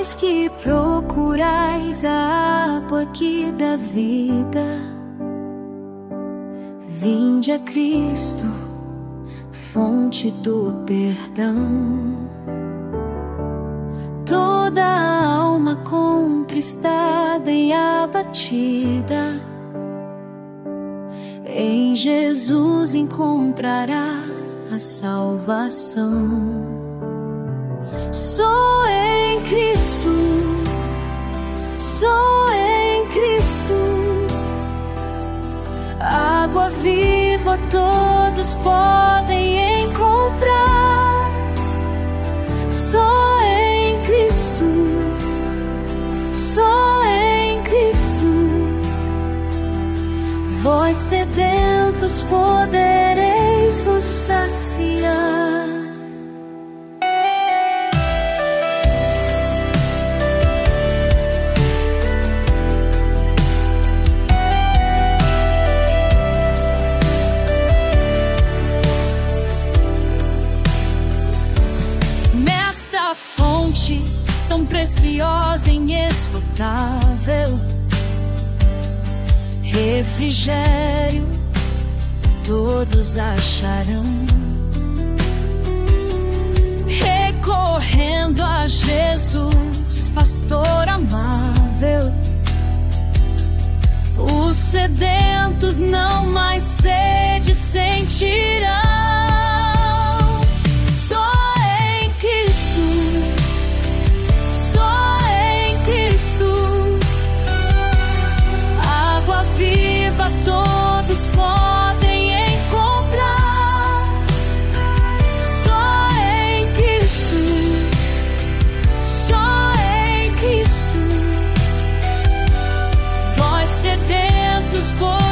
Vós que procurais a água que dá vida, vinde a Cristo, fonte do perdão. Toda alma contristada e abatida, em Jesus encontrará a salvação. Só em Cristo, só em Cristo, água viva todos podem encontrar. Só em Cristo, só em Cristo, vós sedentos podereis vos saciar. Fonte tão preciosa e inesgotável, refrigério todos acharão. Recorrendo a Jesus, pastor amável, os sedentos não mais sede sentirão. Todos podem encontrar. Só em Cristo, só em Cristo, vós sedentos